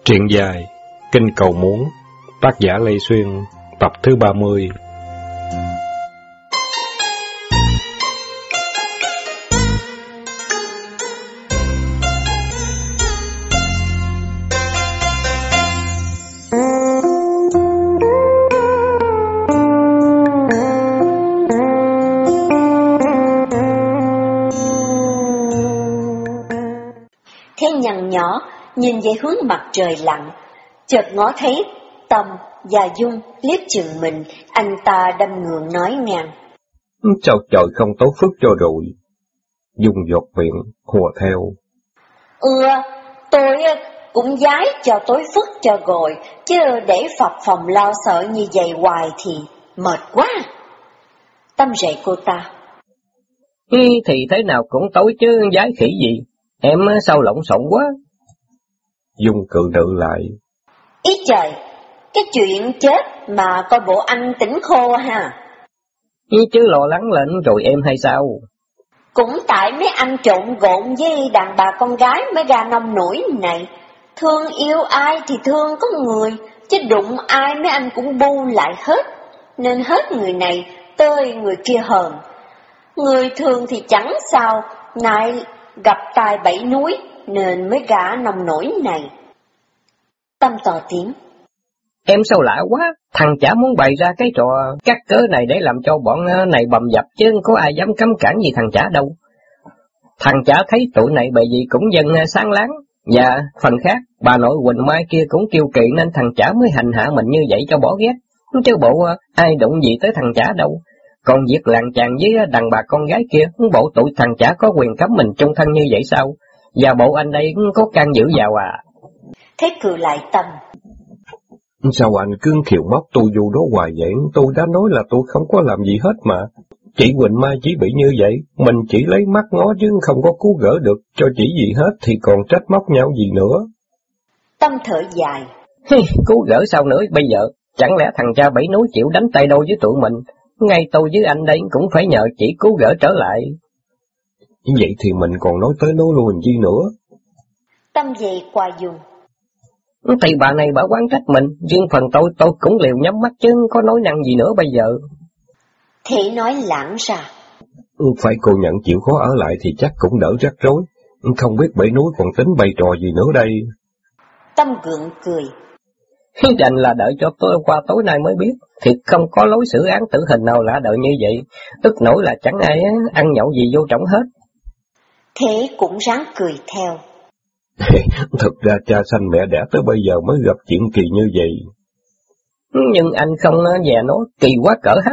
Truyện dài Kinh Cầu Muốn, tác giả Lê Xuyên, tập thứ 30. Thế nhằn nhỏ nhìn về hướng mặt trời lặn, chợt ngó thấy Tâm và Dung liếc chừng mình, anh ta đâm ngượng nói ngang: Sao trời không tố phước cho rồi? Dung giọt miệng hùa theo: Tôi cũng giái cho tối phước cho rồi, chứ để phập phồng lo sợ như vậy hoài thì mệt quá. Tâm rầy cô ta: Thì thế nào cũng tối chứ giái khỉ gì, em sao lộn xộn quá. Dung cự nữ lại: Ý trời, cái chuyện chết mà coi bộ anh tỉnh khô ha. Chứ lo lắng lên rồi em hay sao? Cũng tại mấy anh trộn gộn với đàn bà con gái mới ra nông nổi này. Thương yêu ai thì thương có người, chứ đụng ai mấy anh cũng bu lại hết. Nên hết người này tới người kia hờn. Người thường thì chẳng sao, nại gặp tài bảy núi nên mới ra nông nổi này. Tâm tỏ tiếng: Em sao lạ quá, thằng chả muốn bày ra cái trò cắt cớ này để làm cho bọn này bầm dập, chứ có ai dám cấm cản gì thằng chả đâu. Thằng chả thấy tụi này bày gì cũng dân sáng láng, và phần khác, bà nội Quỳnh Mai kia cũng kiêu kỵ nên thằng chả mới hành hạ mình như vậy cho bỏ ghét, chứ bộ ai đụng gì tới thằng chả đâu. Còn việc làng chàng với đàn bà con gái kia, bộ tụi thằng chả có quyền cấm mình chung thân như vậy sao? Và bộ anh đây có can dự vào à? Thế cười lại Tâm: Sao anh cứ khiều móc tôi vô đó hoài vậy? Tôi đã nói là tôi không có làm gì hết mà. Chị Quỳnh Mai chỉ bị như vậy, mình chỉ lấy mắt ngó chứ không có cứu gỡ được cho chị gì hết, thì còn trách móc nhau gì nữa. Tâm thở dài: Cứu gỡ sao nữa bây giờ? Chẳng lẽ thằng cha bảy núi chịu đánh tay đôi với tụi mình? Ngay tôi với anh đây cũng phải nhờ chị cứu gỡ trở lại. Vậy thì mình còn nói tới nói lui gì nữa? Tâm về qua Dung: Thì bà này bà oán trách mình, riêng phần tôi cũng liều nhắm mắt chứ có nói năng gì nữa bây giờ. Thế nói lãng ra: Phải cô nhận chịu khó ở lại thì chắc cũng đỡ rắc rối. Không biết bảy núi còn tính bày trò gì nữa đây. Tâm gượng cười: Đành là đợi cho tôi qua tối nay mới biết, thiệt không có lối xử án tử hình nào lạ đời như vậy, tức nổi là chẳng ai ăn nhậu gì vô trọng hết. Thế cũng ráng cười theo: Thực ra cha sanh mẹ đẻ tới bây giờ mới gặp chuyện kỳ như vậy. Nhưng anh không dè nó kỳ quá cỡ ha.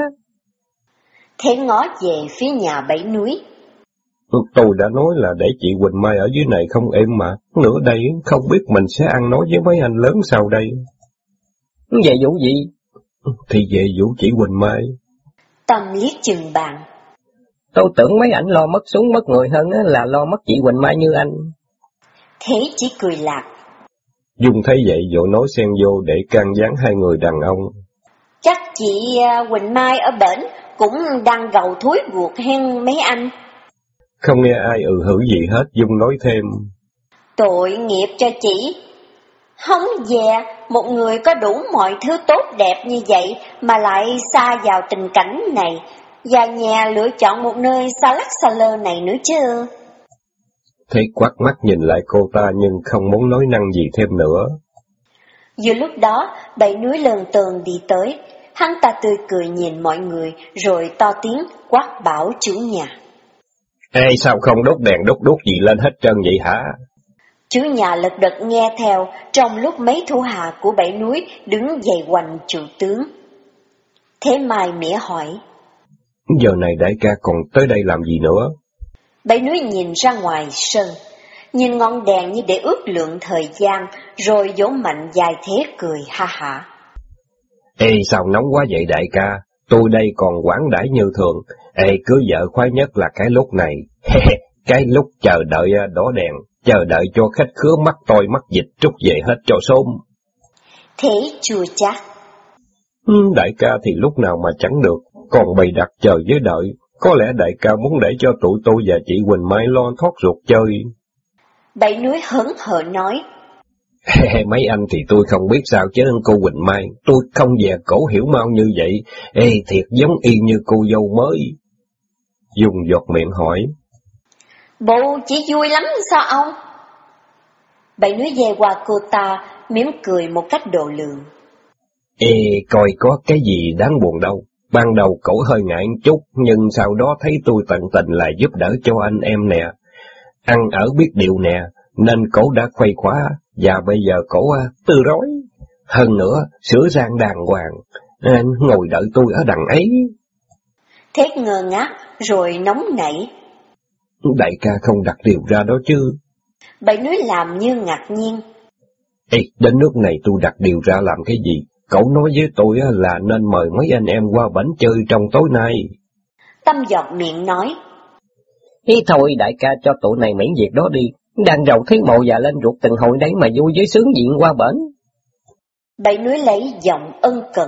Thế ngó về phía nhà bảy núi: Tôi đã nói là để chị Quỳnh Mai ở dưới này không êm mà. Nữa đây không biết mình sẽ ăn nói với mấy anh lớn sao đây. Về vụ gì? Thì về vụ chị Quỳnh Mai. Tâm liếc chừng bạn: Tôi tưởng mấy ảnh lo mất súng mất người hơn là lo mất chị Quỳnh Mai như anh. Thế chỉ cười lạc. Dung thấy vậy vội nói xen vô để can gián hai người đàn ông: Chắc chị Quỳnh Mai ở bển cũng đang gầu thúi ruột hen mấy anh. Không nghe ai hử gì hết, Dung nói thêm: Tội nghiệp cho chị. Không dè, một người có đủ mọi thứ tốt đẹp như vậy mà lại xa vào tình cảnh này, và nhà lựa chọn một nơi xa lắc xa lơ này nữa chứ. Thế quắt mắt nhìn lại cô ta nhưng không muốn nói năng gì thêm nữa. Vừa lúc đó, bảy núi lờn tờn đi tới, hắn ta tươi cười nhìn mọi người rồi to tiếng quát bảo chủ nhà: Ê, sao không đốt đèn đốt gì lên hết trơn vậy hả? Chủ nhà lật đật nghe theo, trong lúc mấy thủ hạ của bảy núi đứng dày quanh chủ tướng. Thế Mai mỉa hỏi: Giờ này đại ca còn tới đây làm gì nữa? Bảy núi nhìn ra ngoài sân, nhìn ngọn đèn như để ước lượng thời gian, rồi vỗ mạnh dài thế cười ha hả. Ê, sao nóng quá vậy đại ca? Tôi đây còn quảng đãi như thường. Ê, cưới vợ khoái nhất là cái lúc này. Cái lúc chờ đợi đỏ đèn, chờ đợi cho khách khứa mắt tôi mắt dịch trút về hết cho sớm. Thế chua chát: Đại ca thì lúc nào mà chẳng được, còn bày đặt chờ với đợi. Có lẽ đại ca muốn để cho tụi tôi và chị Quỳnh Mai lo thoát ruột chơi. Bảy núi hớn hở nói: Mấy anh thì tôi không biết sao chứ cô Quỳnh Mai, tôi không dè cổ hiểu mau như vậy. Thiệt giống y như cô dâu mới. Dung giọt miệng hỏi. Bộ chỉ vui lắm sao ông? Bảy Núi về qua cô ta, mỉm cười một cách độ lượng. Coi có cái gì đáng buồn đâu. Ban đầu cổ hơi ngại chút, nhưng sau đó thấy tôi tận tình là giúp đỡ cho anh em nè. Ăn ở biết điều nè, nên cổ đã khuây khóa, và bây giờ cổ từ rối. Hơn nữa, sửa sang đàng hoàng, ngồi đợi tôi ở đằng ấy. Thế ngơ ngác, rồi nóng nảy. Đại ca không đặt điều ra đó chứ? Bảy Núi làm như ngạc nhiên. Đến nước này tôi đặt điều ra làm cái gì? Cậu nói với tôi là nên mời mấy anh em qua bển chơi trong tối nay. Tâm giọt miệng nói. Thôi đại ca cho tụi này miễn việc đó đi. Đang rầu thấy mộ già lên ruột từng hồi đấy mà vui với sướng diện qua bển. Bảy Núi lấy giọng ân cần.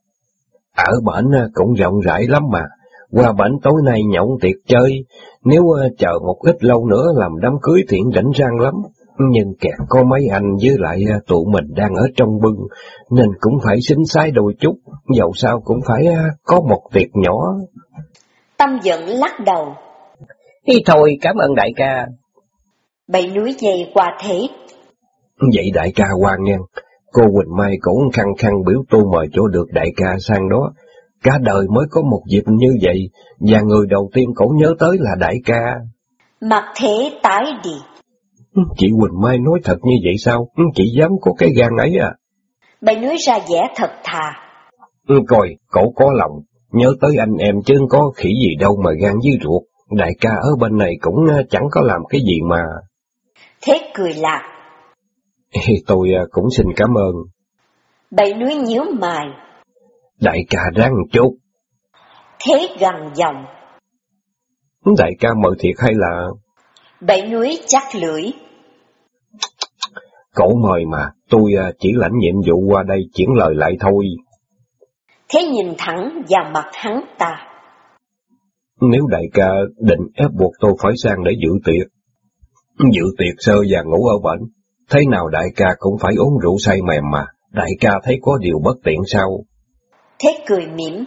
Ở bển cũng rộng rãi lắm mà. Qua bển tối nay nhậu tiệc chơi. Nếu chờ một ít lâu nữa làm đám cưới thiện rảnh rang lắm. Nhưng kẹt có mấy anh với lại tụi mình đang ở trong bưng, nên cũng phải xính xái đôi chút, dẫu sao cũng phải có một tiệc nhỏ. Tâm giận lắc đầu. Thôi cảm ơn đại ca. Bảy Núi dây qua thế. Vậy đại ca qua ngang, cô Quỳnh Mai cũng khăng khăng biểu tôi mời chỗ được đại ca sang đó. Cả đời mới có một dịp như vậy, và người đầu tiên cổ nhớ tới là đại ca. Mặt thế tái đi. Chị Quỳnh Mai nói thật như vậy sao? Chị dám có cái gan ấy à? Bảy Núi ra vẻ thật thà. Coi, cổ có lòng, nhớ tới anh em chứ có khỉ gì đâu mà gan với ruột. Đại ca ở bên này cũng chẳng có làm cái gì mà. Thế cười lạc. Tôi cũng xin cảm ơn. Bảy Núi nhíu mày. Đại ca ráng chút. Thế gằn giọng. Đại ca mời thiệt hay là... Bảy Núi chắc lưỡi. Cổ mời mà, tôi chỉ lãnh nhiệm vụ qua đây chuyển lời lại thôi. Thế nhìn thẳng vào mặt hắn ta. Nếu đại ca định ép buộc tôi phải sang để dự tiệc sơ và ngủ ở bển, thế nào đại ca cũng phải uống rượu say mềm mà, đại ca thấy có điều bất tiện sao? Thế cười mỉm.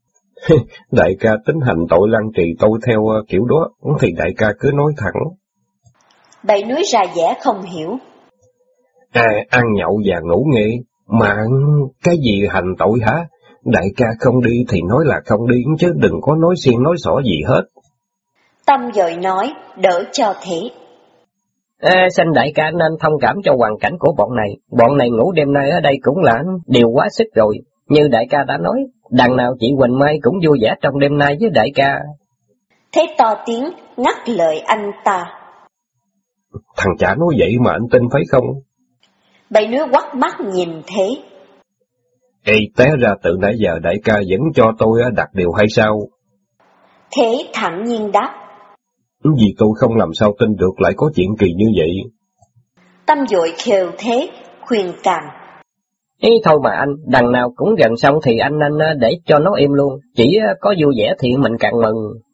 Đại ca tính hành tội lăng trì tôi theo kiểu đó, thì đại ca cứ nói thẳng. Bảy Núi ra vẻ không hiểu. Ăn nhậu và ngủ nghê, mà cái gì hành tội hả? Đại ca không đi thì nói là không đi, chứ đừng có nói xiên nói xỏ gì hết. Tâm dội nói, đỡ cho thế. Xin đại ca nên thông cảm cho hoàn cảnh của bọn này ngủ đêm nay ở đây cũng là điều quá sức rồi. Như đại ca đã nói, đằng nào chị Quỳnh Mai cũng vui vẻ trong đêm nay với đại ca. Thế to tiếng, ngắt lời anh ta. Thằng chả nói vậy mà anh tin phải không? Bảy Núi quắt mắt nhìn thế. Té ra từ nãy giờ đại ca vẫn cho tôi đặt điều hay sao? Thế thẳng nhiên đáp. Vì tôi không làm sao tin được lại có chuyện kỳ như vậy. Tâm dội khều thế, khuyên can. Thôi mà anh, đằng nào cũng gần xong thì anh nên để cho nó im luôn. Chỉ có vui vẻ thì mình càng mừng.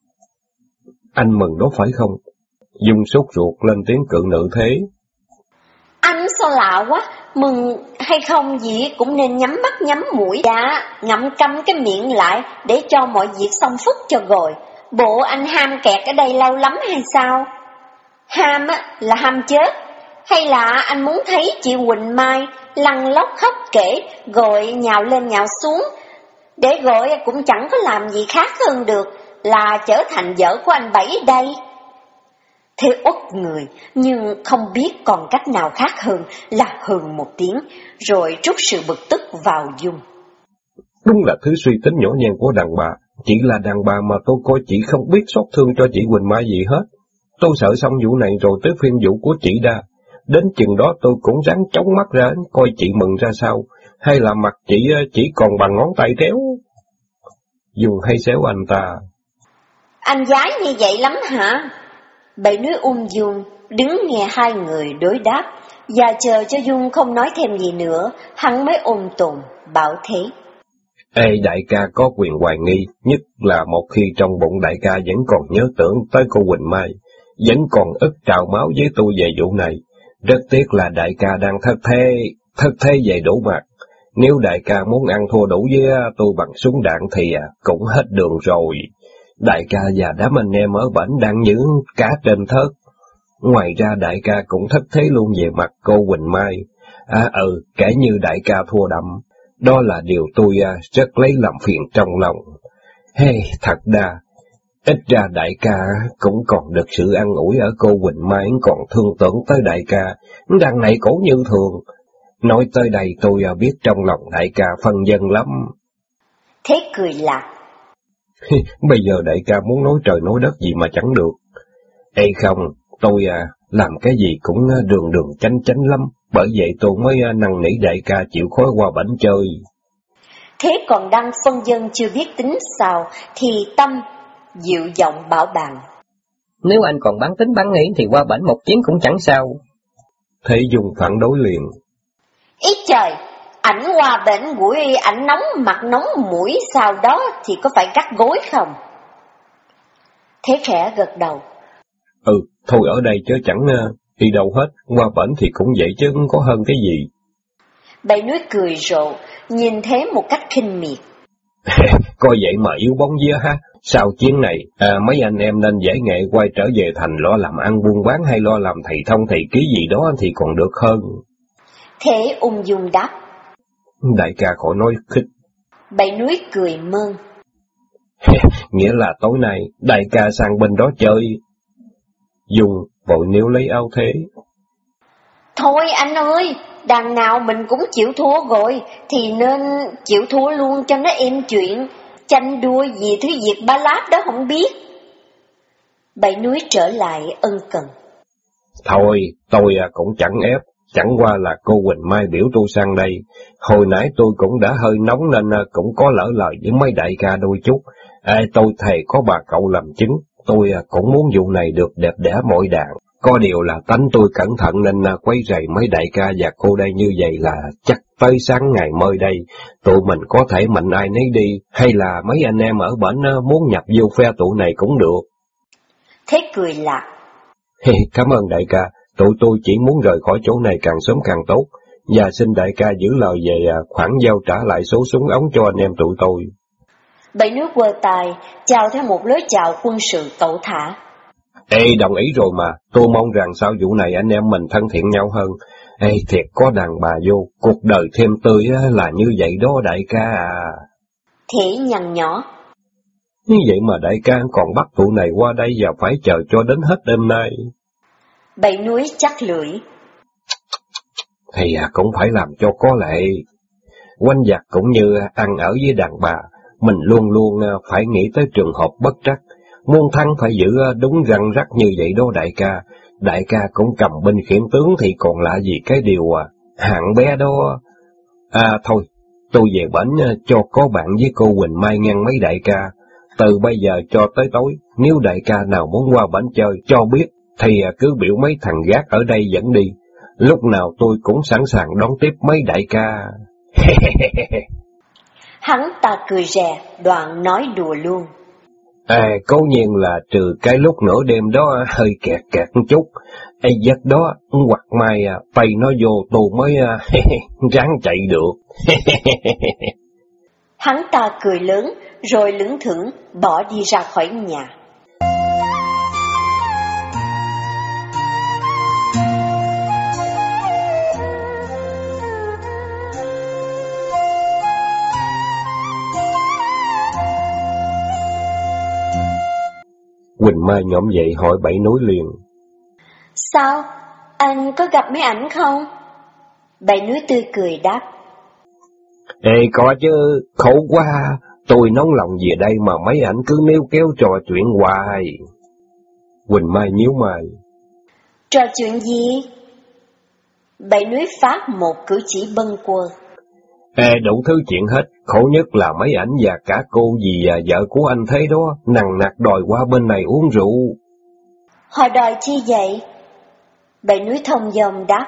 Anh mừng đó phải không? Dung sốt ruột lên tiếng cự nữ thế. Anh sao lạ quá, mừng hay không gì cũng nên nhắm mắt nhắm mũi. Dạ, ngậm câm cái miệng lại để cho mọi việc xong phức cho rồi. Bộ anh ham kẹt ở đây lâu lắm hay sao? Ham là ham chết, hay là anh muốn thấy chị Quỳnh Mai lăn lóc khóc kể rồi nhào lên nhào xuống, để rồi cũng chẳng có làm gì khác hơn được là trở thành vợ của anh Bảy đây. Thế uất người, nhưng không biết còn cách nào khác hơn là hừ một tiếng, rồi trút sự bực tức vào Dung. Đúng là thứ suy tính nhỏ nhen của đàn bà. Chỉ là đàn bà mà tôi coi chị không biết xót thương cho chị Quỳnh Mai gì hết. Tôi sợ xong vụ này rồi tới phiên vụ của chị đa. Đến chừng đó tôi cũng ráng chống mắt ra coi chị mừng ra sao, hay là mặt chị chỉ còn bằng ngón tay kéo. Dung hay xéo anh ta. Anh gái như vậy lắm hả? Bảy Núi Dung đứng nghe hai người đối đáp, và chờ cho Dung không nói thêm gì nữa, hắn mới ôm tồn bảo thế. Đại ca có quyền hoài nghi, nhất là một khi trong bụng đại ca vẫn còn nhớ tưởng tới cô Quỳnh Mai, vẫn còn ức trào máu với tôi về vụ này. Rất tiếc là đại ca đang thất thế về đủ mặt. Nếu đại ca muốn ăn thua đủ với tôi bằng súng đạn thì cũng hết đường rồi. Đại ca và đám anh em ở bển đang như cá trên thớt. Ngoài ra đại ca cũng thất thế luôn về mặt cô Quỳnh Mai. Kể như đại ca thua đậm. Đó là điều tôi rất lấy làm phiền trong lòng. Thật ra, ít ra đại ca cũng còn được sự ăn ủi ở cô Quỳnh Mai, còn thương tưởng tới đại ca. Đằng này cổ như thường. Nói tới đây tôi biết trong lòng đại ca phân vân lắm. Thế cười lạc. Bây giờ đại ca muốn nói trời nói đất gì mà chẳng được. Không, tôi làm cái gì cũng đường chánh lắm. Bởi vậy tôi mới năn nỉ đại ca chịu khó qua bển chơi. Thế còn đang phân dân chưa biết tính sao, thì Tâm dịu giọng bảo bàn. Nếu anh còn bán tính bán nghĩ thì qua bển một chuyến cũng chẳng sao. Thế Dung phản đối liền. Ý trời, ảnh qua bển buổi ảnh nóng mặt nóng mũi sau đó thì có phải cắt gối không? Thế khẽ gật đầu. Thôi ở đây chứ chẳng đi đâu hết, qua bển thì cũng vậy chứ có hơn cái gì. Bảy Núi cười rộ, nhìn thế một cách khinh miệt. Coi vậy mà yếu bóng vía ha. Sau chiến này, mấy anh em nên giải nghệ quay trở về thành lo làm ăn buôn bán hay lo làm thầy thông thầy ký gì đó thì còn được hơn. Thế ung dung đáp. Đại ca khỏi nói khích. Bảy Núi cười mơn. Nghĩa là tối nay, đại ca sang bên đó chơi. Dung vội níu lấy áo thế. Thôi anh ơi, đằng nào mình cũng chịu thua rồi, thì nên chịu thua luôn cho nó êm chuyện. Tranh đua gì thứ việc ba láp đó không biết. Bảy Núi trở lại ân cần. Thôi, tôi cũng chẳng ép. Chẳng qua là cô Quỳnh Mai biểu tôi sang đây. Hồi nãy tôi cũng đã hơi nóng nên cũng có lỡ lời với mấy đại ca đôi chút. Tôi thề có bà cậu làm chứng. Tôi cũng muốn vụ này được đẹp đẽ mọi đàn. Có điều là tánh tôi cẩn thận nên quấy rầy mấy đại ca và cô đây như vậy là chắc tới sáng ngày mới đây. Tụi mình có thể mạnh ai nấy đi, hay là mấy anh em ở bển muốn nhập vô phe tụi này cũng được. Thế cười lạc. Cảm ơn đại ca, tụi tôi chỉ muốn rời khỏi chỗ này càng sớm càng tốt. Và xin đại ca giữ lời về khoản giao trả lại số súng ống cho anh em tụi tôi. Bảy Núi quơ tài, chào theo một lối chào quân sự cẩu thả. Đồng ý rồi mà, tôi mong rằng sau vụ này anh em mình thân thiện nhau hơn. Thiệt có đàn bà vô, cuộc đời thêm tươi là như vậy đó đại ca à. Thế nhăn nhỏ. Như vậy mà đại ca còn bắt tụi này qua đây và phải chờ cho đến hết đêm nay. Bảy Núi chắc lưỡi. Thì cũng phải làm cho có lệ. Quanh giặc cũng như ăn ở với đàn bà, mình luôn luôn phải nghĩ tới trường hợp bất trắc. Muốn thắng phải giữ đúng răn rắc như vậy đó đại ca. Đại ca cũng cầm binh khiển tướng thì còn lạ gì cái điều hạng bé đó. Thôi, tôi về bển cho có bạn với cô Quỳnh Mai ngăn mấy đại ca. Từ bây giờ cho tới tối, nếu đại ca nào muốn qua bển chơi cho biết, thì cứ biểu mấy thằng gác ở đây dẫn đi. Lúc nào tôi cũng sẵn sàng đón tiếp mấy đại ca. Hắn ta cười rè, đoạn nói đùa luôn. Cố nhiên là trừ cái lúc nửa đêm đó hơi kẹt một chút. Giấc đó, hoặc mai tay nó vô tôi mới ráng chạy được. Hắn ta cười lớn, rồi lững thững bỏ đi ra khỏi nhà. Quỳnh Mai nhõm dậy hỏi Bảy Núi liền. Sao? Anh có gặp mấy ảnh không? Bảy Núi tươi cười đáp. Có chứ, khổ quá, tôi nóng lòng về đây mà mấy ảnh cứ níu kéo trò chuyện hoài. Quỳnh Mai nhíu mày. Trò chuyện gì? Bảy Núi phát một cử chỉ bâng quơ. Đủ thứ chuyện hết, khổ nhất là mấy ảnh và cả cô dì vợ của anh thế đó, nằng nặc đòi qua bên này uống rượu. Họ đòi chi vậy? Bảy Núi thông dong đáp.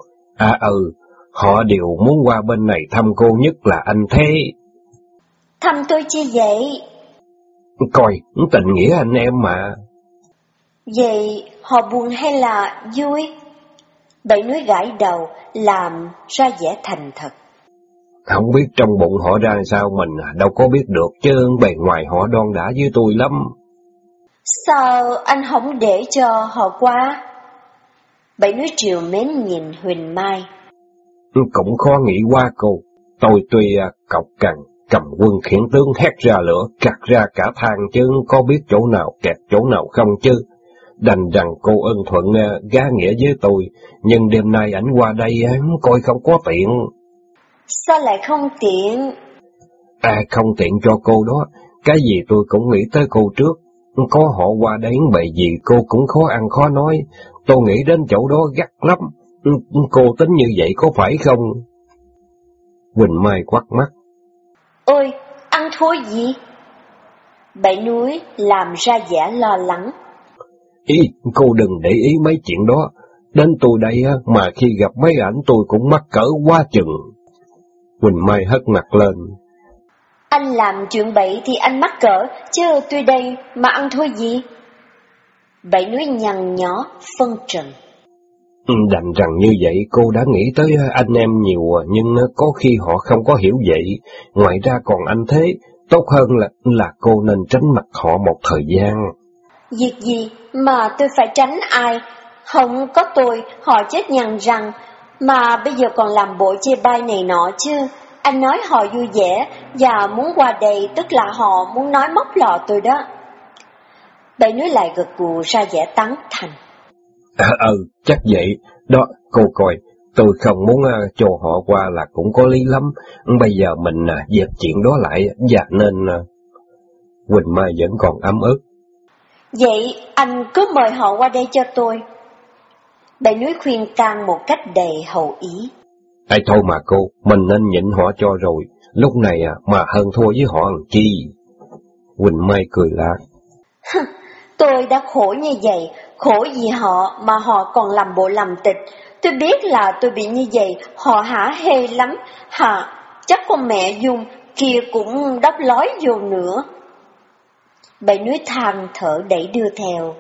Họ đều muốn qua bên này thăm cô, nhất là anh thế. Thăm tôi chi vậy? Coi, tình nghĩa anh em mà. Vậy họ buồn hay là vui? Bảy núi gãi đầu, làm ra vẻ thành thật. Không biết trong bụng họ ra sao mình đâu có biết được, chứ bề ngoài họ đoan đã với tôi lắm. Sao anh không để cho họ qua? Bảy núi triều mến nhìn Huỳnh Mai. Cũng khó nghĩ qua cô. Tôi tuy cọc cằn, cầm quân khiển tướng hét ra lửa, cắt ra cả thang chứ có biết chỗ nào kẹt chỗ nào không chứ. Đành rằng cô ân thuận gá nghĩa với tôi, nhưng đêm nay ảnh qua đây coi không có tiện. Sao lại không tiện? Không tiện cho cô đó, cái gì tôi cũng nghĩ tới cô trước. Có họ qua đấy bề gì cô cũng khó ăn khó nói, tôi nghĩ đến chỗ đó gắt lắm. Cô tính như vậy có phải không? Huỳnh Mai quắt mắt. Ôi, ăn thua gì? Bảy núi làm ra vẻ lo lắng. Cô đừng để ý mấy chuyện đó. Đến tôi đây mà khi gặp mấy ảnh tôi cũng mắc cỡ quá chừng. Huỳnh Mai hất mặt lên. Anh làm chuyện bậy thì anh mắc cỡ, chứ tôi đây mà ăn thua gì? Bảy núi nhăn nhó, phân trần. Đành rằng như vậy cô đã nghĩ tới anh em nhiều, nhưng có khi họ không có hiểu vậy. Ngoài ra còn anh thế, tốt hơn là cô nên tránh mặt họ một thời gian. Việc gì mà tôi phải tránh ai? Không có tôi, họ chết nhằn rằng, mà bây giờ còn làm bộ chê bai này nọ chứ. Anh nói họ vui vẻ, và muốn qua đây tức là họ muốn nói móc lọ tôi đó. Bảy núi lại gật gù ra vẻ tán thành. Chắc vậy. Đó, cô coi, tôi không muốn cho họ qua là cũng có lý lắm. Bây giờ mình dẹp chuyện đó lại, và nên... Huỳnh Mai vẫn còn ấm ức. Vậy anh cứ mời họ qua đây cho tôi. Bảy núi khuyên can một cách đầy hậu ý. Thôi mà cô, mình nên nhịn họ cho rồi. Lúc này mà hơn thua với họ làm chi? Huỳnh Mai cười lạc. Tôi đã khổ như vậy, khổ vì họ mà họ còn làm bộ làm tịch. Tôi biết là tôi bị như vậy, họ hả hê lắm, hả, chắc con mẹ Dung kia cũng đắp lói vô nữa. Bảy núi than thở đẩy đưa theo.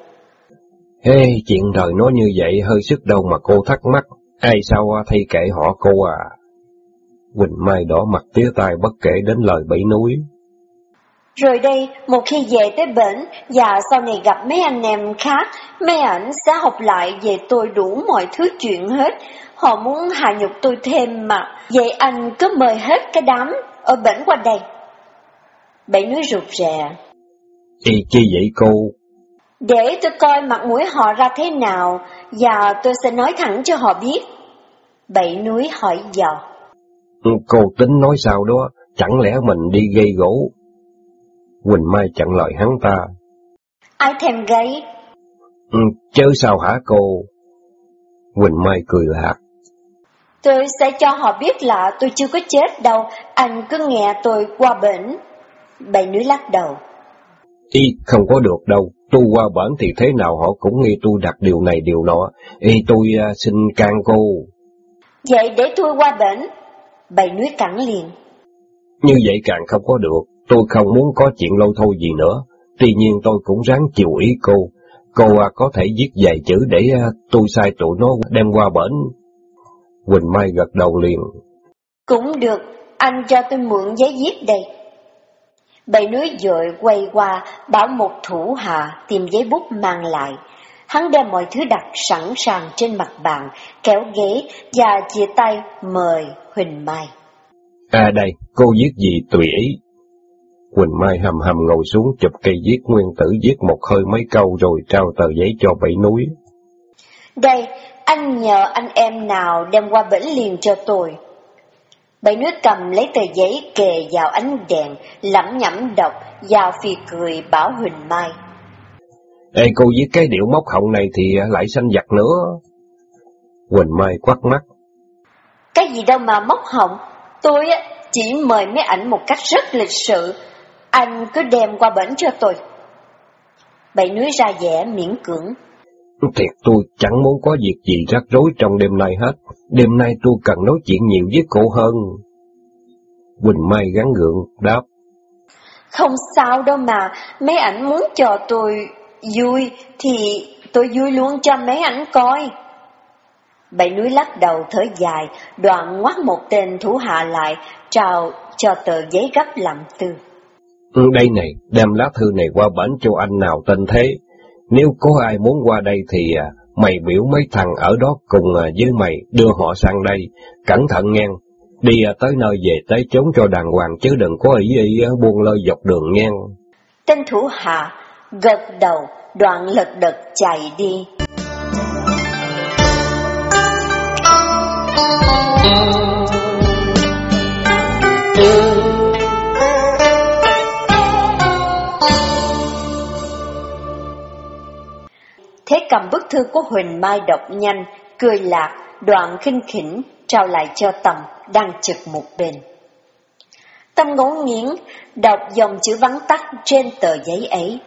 Chuyện đời nó như vậy hơi sức đâu mà cô thắc mắc, ai sao thay kệ họ cô à? Huỳnh Mai đỏ mặt tía tai bất kể đến lời Bảy núi. Rồi đây, một khi về tới bển và sau này gặp mấy anh em khác, mấy ảnh sẽ học lại về tôi đủ mọi thứ chuyện hết. Họ muốn hạ nhục tôi thêm mà. Vậy anh cứ mời hết cái đám ở bển qua đây. Bảy núi rụt rè. Chi vậy cô? Để tôi coi mặt mũi họ ra thế nào, và tôi sẽ nói thẳng cho họ biết. Bảy núi hỏi dò. Cô tính nói sao đó, chẳng lẽ mình đi gây gỗ? Huỳnh Mai chặn lời hắn ta. Ai thèm gây? Chớ sao hả cô? Huỳnh Mai cười lạc. Tôi sẽ cho họ biết là tôi chưa có chết đâu, anh cứ nghe tôi qua bển. Bảy núi lắc đầu. Không có được đâu, tôi qua bển thì thế nào họ cũng nghi tôi đặt điều này điều nọ. Tôi xin can cô. Vậy để tôi qua bển. Bảy núi cẳng liền. Như vậy càng không có được, tôi không muốn có chuyện lâu thôi gì nữa. Tuy nhiên tôi cũng ráng chiều ý cô. Cô có thể viết vài chữ để tôi sai tụi nó đem qua bển. Huỳnh Mai gật đầu liền. Cũng được, anh cho tôi mượn giấy viết đây. Bảy núi vội quay qua, bảo một thủ hạ tìm giấy bút mang lại. Hắn đem mọi thứ đặt sẵn sàng trên mặt bàn, kéo ghế và chia tay mời Huỳnh Mai. Đây, cô viết gì tùy ý. Huỳnh Mai hầm hầm ngồi xuống chụp cây viết nguyên tử, viết một hơi mấy câu rồi trao tờ giấy cho Bảy núi. Đây, anh nhờ anh em nào đem qua bển liền cho tôi. Bảy núi cầm lấy tờ giấy kề vào ánh đèn, lẩm nhẩm đọc, và phì cười bảo Huỳnh Mai. Cô viết cái điệu móc họng này thì lại sanh giặc nữa. Huỳnh Mai quắt mắt. Cái gì đâu mà móc họng, tôi chỉ mời mấy ảnh một cách rất lịch sự, anh cứ đem qua bển cho tôi. Bảy núi ra vẻ miễn cưỡng. Thiệt tôi chẳng muốn có việc gì rắc rối trong đêm nay hết. Đêm nay tôi cần nói chuyện nhiều với cô hơn. Huỳnh Mai gắng gượng đáp. Không sao đâu mà, mấy ảnh muốn cho tôi vui thì tôi vui luôn cho mấy ảnh coi. Bảy núi lắc đầu thở dài, đoạn ngoắt một tên thủ hạ lại, trao cho tờ giấy gấp làm tư. Đây này, đem lá thư này qua bển cho anh nào tên thế. Nếu có ai muốn qua đây thì mày biểu mấy thằng ở đó cùng với mày đưa họ sang đây. Cẩn thận nghe, đi tới nơi về tới chốn cho đàng hoàng chứ đừng có ý buông lơi dọc đường nghe. Tên thủ hạ gật đầu, đoạn lật đật chạy đi. Thế cầm bức thư của Huỳnh Mai đọc nhanh, cười lạc, đoạn khinh khỉnh trao lại cho Tâm đang chực một bên. Tâm ngấu nghiến đọc dòng chữ vắn tắt trên tờ giấy ấy.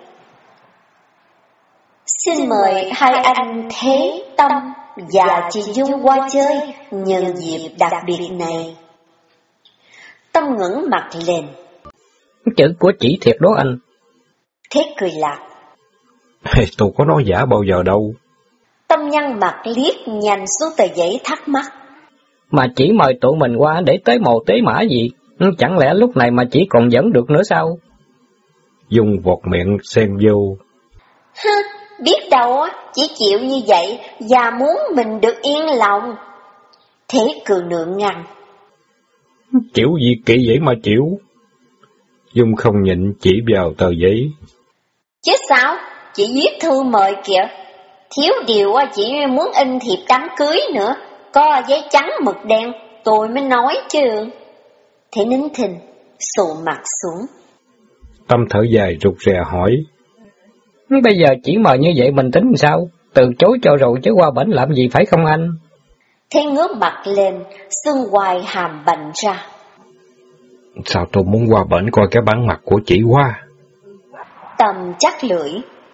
Xin mời hai anh Thế, Tâm và chị Dung qua chơi nhân dịp đặc biệt này. Tâm ngẩng mặt lên. Chữ của chị thiệt đó anh. Thế cười lạc. Tôi có nói giả bao giờ đâu. Tâm nhăn mặt liếc nhanh xuống tờ giấy thắc mắc. Mà chỉ mời tụi mình qua để tới mồ tế mã gì? Chẳng lẽ lúc này mà chỉ còn dẫn được nữa sao? Dung vọt miệng xem vô. Biết đâu chỉ chịu như vậy và muốn mình được yên lòng. Thế cười nượng ngăn. Chịu gì kỳ vậy mà chịu? Dung không nhịn chỉ vào tờ giấy. Chứ sao? Chị viết thư mời kìa. Thiếu điều chị muốn in thiệp đám cưới nữa. Có giấy trắng mực đen tôi mới nói chứ. Thế nín thinh xù mặt xuống. Tâm thở dài rụt rè hỏi. Bây giờ chỉ mời như vậy mình tính sao? Từ chối cho rồi chứ qua bển làm gì phải không anh? Thế ngước mặt lên, xương hoài hàm bành ra. Sao tôi muốn qua bển coi cái bản mặt của chị quá. Tâm chắc lưỡi.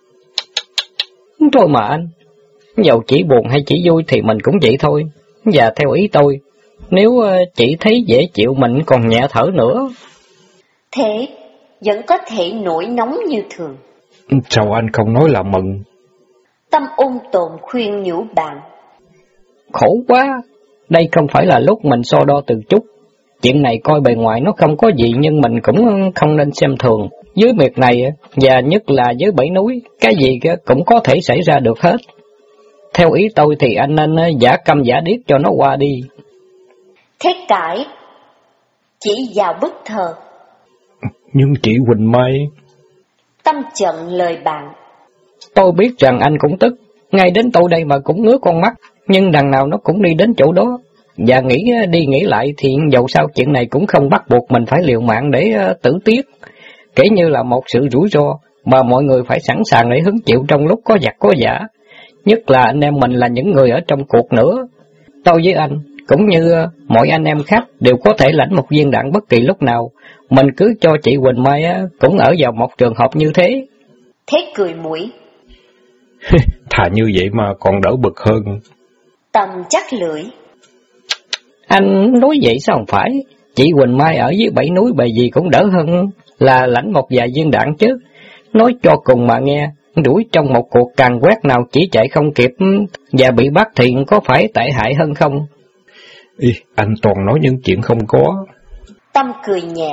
Thôi mà anh, dầu chỉ buồn hay chỉ vui thì mình cũng vậy thôi. Và theo ý tôi, nếu chị thấy dễ chịu mình còn nhẹ thở nữa. Thế vẫn có thể nổi nóng như thường. Sao anh không nói là mừng? Tâm ung tồn khuyên nhủ bạn. Khổ quá, đây không phải là lúc mình so đo từ chút. Chuyện này coi bề ngoài nó không có gì nhưng mình cũng không nên xem thường. Dưới miệt này, và nhất là dưới bảy núi, cái gì cũng có thể xảy ra được hết. Theo ý tôi thì anh nên giả câm giả điếc cho nó qua đi. Thế cãi, chỉ vào bức thờ. Nhưng chị Huỳnh Mai... Tâm chận lời bạn. Tôi biết rằng anh cũng tức, ngay đến tôi đây mà cũng ngứa con mắt, nhưng đằng nào nó cũng đi đến chỗ đó. Và nghĩ đi nghĩ lại thì dầu sao chuyện này cũng không bắt buộc mình phải liều mạng để tử tiết. Kể như là một sự rủi ro mà mọi người phải sẵn sàng để hứng chịu trong lúc có giặc có giả. Nhất là anh em mình là những người ở trong cuộc nữa. Tôi với anh, cũng như mọi anh em khác đều có thể lãnh một viên đạn bất kỳ lúc nào. Mình cứ cho chị Huỳnh Mai cũng ở vào một trường hợp như thế. Thế cười mũi. Thà như vậy mà còn đỡ bực hơn. Tâm chắc lưỡi. Anh nói vậy sao không phải? Chị Huỳnh Mai ở dưới bảy núi bề gì cũng đỡ hơn là lãnh một vài viên đạn chứ. Nói cho cùng mà nghe, đuổi trong một cuộc càn quét nào chỉ chạy không kịp và bị bắt thì có phải tệ hại hơn không? Anh toàn nói những chuyện không có. Tâm cười nhẹ.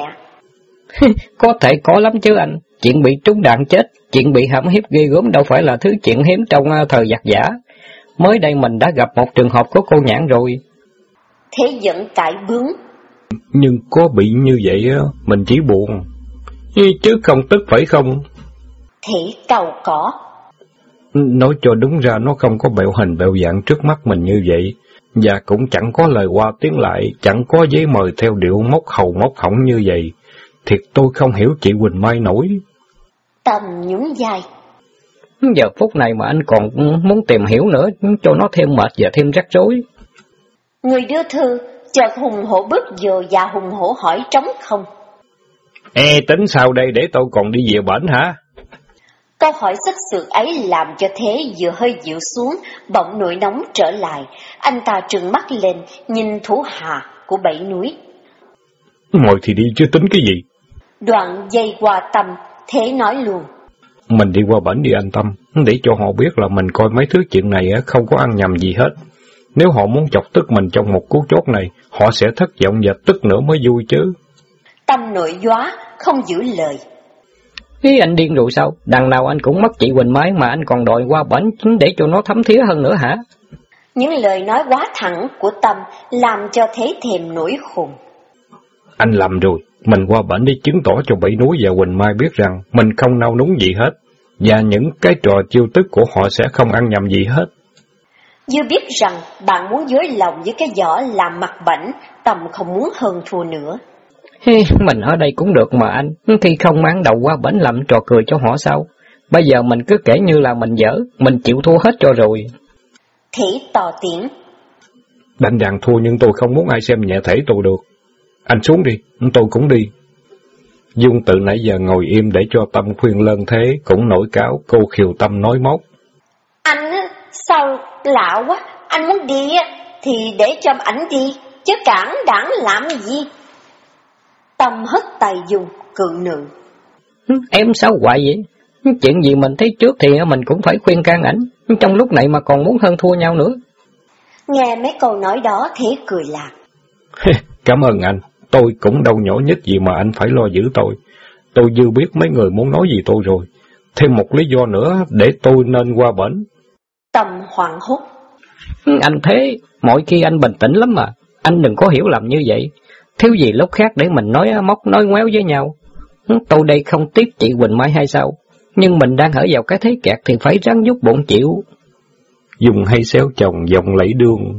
Có thể có lắm chứ anh. Chuyện bị trúng đạn chết, chuyện bị hãm hiếp ghê gớm đâu phải là thứ chuyện hiếm trong thời giặc giả. Mới đây mình đã gặp một trường hợp của cô Nhãn rồi. Thế vẫn cãi bướng. Nhưng có bị như vậy mình chỉ buồn, chứ không tức phải không? Thế cầu có. Nói cho đúng ra nó không có bẹo hình bẹo dạng trước mắt mình như vậy, và cũng chẳng có lời qua tiếng lại, chẳng có giấy mời theo điệu móc hầu móc hỏng như vậy. Thiệt tôi không hiểu chị Huỳnh Mai nổi. Tâm nhún vai. Giờ phút này mà anh còn muốn tìm hiểu nữa, cho nó thêm mệt và thêm rắc rối. Người đưa thư chợt hùng hổ bước vô và hùng hổ hỏi trống không. Tính sao đây để tôi còn đi về bển hả? Câu hỏi sức sượt ấy làm cho Thế vừa hơi dịu xuống, bỗng nổi nóng trở lại. Anh ta trừng mắt lên, nhìn thủ hạ của bảy núi. Ngồi thì đi chứ tính cái gì? Đoạn dây qua Tâm, Thế nói luôn. Mình đi qua bển đi anh Tâm, để cho họ biết là mình coi mấy thứ chuyện này không có ăn nhầm gì hết. Nếu họ muốn chọc tức mình trong một cú chốt này, họ sẽ thất vọng và tức nữa mới vui chứ. Tâm nội gióa, không giữ lời. Ý anh điên rồi sao? Đằng nào anh cũng mất chị Quỳnh Mai mà anh còn đòi qua bển để cho nó thấm thía hơn nữa hả? Những lời nói quá thẳng của Tâm làm cho Thế thèm nổi khùng. Anh lầm rồi, mình qua bển để chứng tỏ cho Bảy Núi và Quỳnh Mai biết rằng mình không nao núng gì hết, và những cái trò chiêu tức của họ sẽ không ăn nhầm gì hết. Dư biết rằng bạn muốn dối lòng với cái vỏ làm mặt bảnh, Tâm không muốn hơn thua nữa. Mình ở đây cũng được mà anh, khi không mang đầu qua bển làm trò cười cho họ sao? Bây giờ mình cứ kể như là mình dở, mình chịu thua hết cho rồi. Thế to tiếng. Đành rằng thua nhưng tôi không muốn ai xem nhẹ thể tôi được. Anh xuống đi, tôi cũng đi. Dung từ nãy giờ ngồi im để cho Tâm khuyên lơn thế, cũng nổi cáo, cô khiều Tâm nói móc. Anh sao lạ quá, anh muốn đi thì để cho ảnh đi, chứ cản đảng làm gì? Tâm hất tay Dung, cự nữ. Em sao hoài vậy? Chuyện gì mình thấy trước thì mình cũng phải khuyên can ảnh, trong lúc này mà còn muốn hơn thua nhau nữa. Nghe mấy câu nói đó Thế cười lạc. Cảm ơn anh, tôi cũng đâu nhỏ nhất gì mà anh phải lo giữ tôi. Tôi dư biết mấy người muốn nói gì tôi rồi. Thêm một lý do nữa để tôi nên qua bển. Tâm hoảng hốt. Anh Thế, mọi khi anh bình tĩnh lắm mà, anh đừng có hiểu lầm như vậy. Thiếu gì lúc khác để mình nói móc nói ngoéo với nhau. Tôi đây không tiếc chị Quỳnh Mai hay sao, nhưng mình đang ở vào cái thế kẹt thì phải ráng giúp bụng chịu. Dùng hay xéo chồng dòng lẫy đường.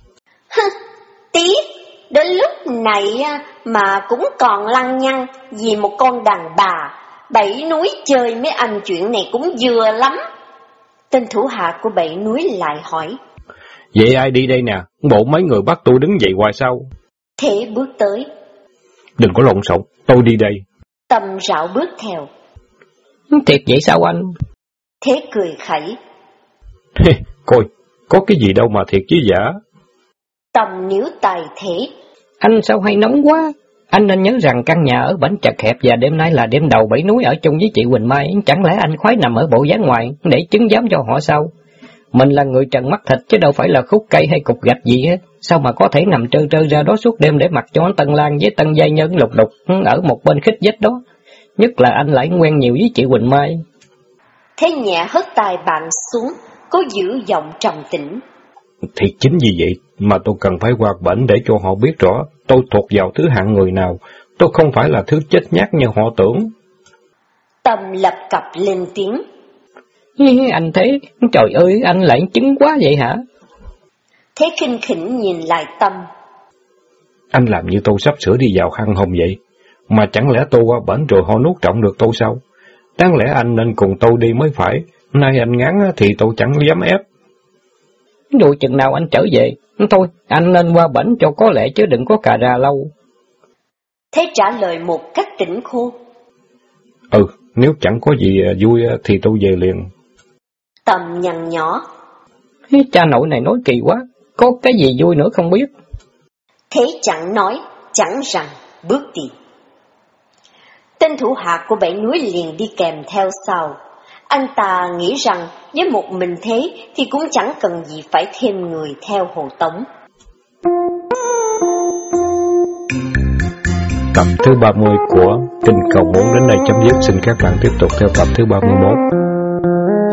Tí, đến lúc này mà cũng còn lăng nhăng vì một con đàn bà. Bảy Núi chơi mấy anh chuyện này cũng vừa lắm. Tên thủ hạ của Bảy Núi lại hỏi. Vậy ai đi đây nè? Bộ mấy người bắt tôi đứng dậy hoài sao? Thế bước tới. Đừng có lộn xộn, tôi đi đây. Tâm rảo bước theo. Thiệt vậy sao anh? Thế cười khẩy. Coi, có cái gì đâu mà thiệt chứ giả. Tâm níu tay Thế. Anh sao hay nóng quá? Anh nên nhớ rằng căn nhà ở bển chật hẹp và đêm nay là đêm đầu Bảy Núi ở chung với chị Quỳnh Mai. Chẳng lẽ anh khoái nằm ở bộ dáng ngoài để chứng giám cho họ sao? Mình là người trần mắt thịt chứ đâu phải là khúc cây hay cục gạch gì hết. Sao mà có thể nằm trơ trơ ra đó suốt đêm để mặc cho Tân Lan với Tân Giai Nhân lục đục ở một bên khích vách đó? Nhất là anh lại quen nhiều với chị Quỳnh Mai. Thế nhẹ hất tay bạn xuống, cố giữ giọng trầm tĩnh. Thì chính vì vậy mà tôi cần phải qua bển để cho họ biết rõ tôi thuộc vào thứ hạng người nào. Tôi không phải là thứ chết nhát như họ tưởng. Tâm lập cập lên tiếng. Anh Thế, trời ơi, anh lại chứng quá vậy hả? Thế khinh khỉnh nhìn lại Tâm. Anh làm như tôi sắp sửa đi vào hang hồng vậy. Mà chẳng lẽ tôi qua bển rồi họ nuốt trọn được tôi sao? Đáng lẽ anh nên cùng tôi đi mới phải. Nay anh ngán thì tôi chẳng dám ép. Rồi chừng nào anh trở về? Thôi, anh nên qua bển cho có lẽ chứ đừng có cà ra lâu. Thế trả lời một cách tỉnh khô. Nếu chẳng có gì vui thì tôi về liền. Tâm nhăn nhỏ. Cha nội này nói kỳ quá, có cái gì vui nữa không biết. Thế chẳng nói, chẳng rằng, bước đi. Tên thủ hạ của Bảy Núi liền đi kèm theo sau. Anh ta nghĩ rằng với một mình Thế thì cũng chẳng cần gì phải thêm người theo hộ tống. Tập thứ 30 của Kinh Cầu Muốn đến đây chấm dứt. Xin các bạn tiếp tục theo tập thứ 31.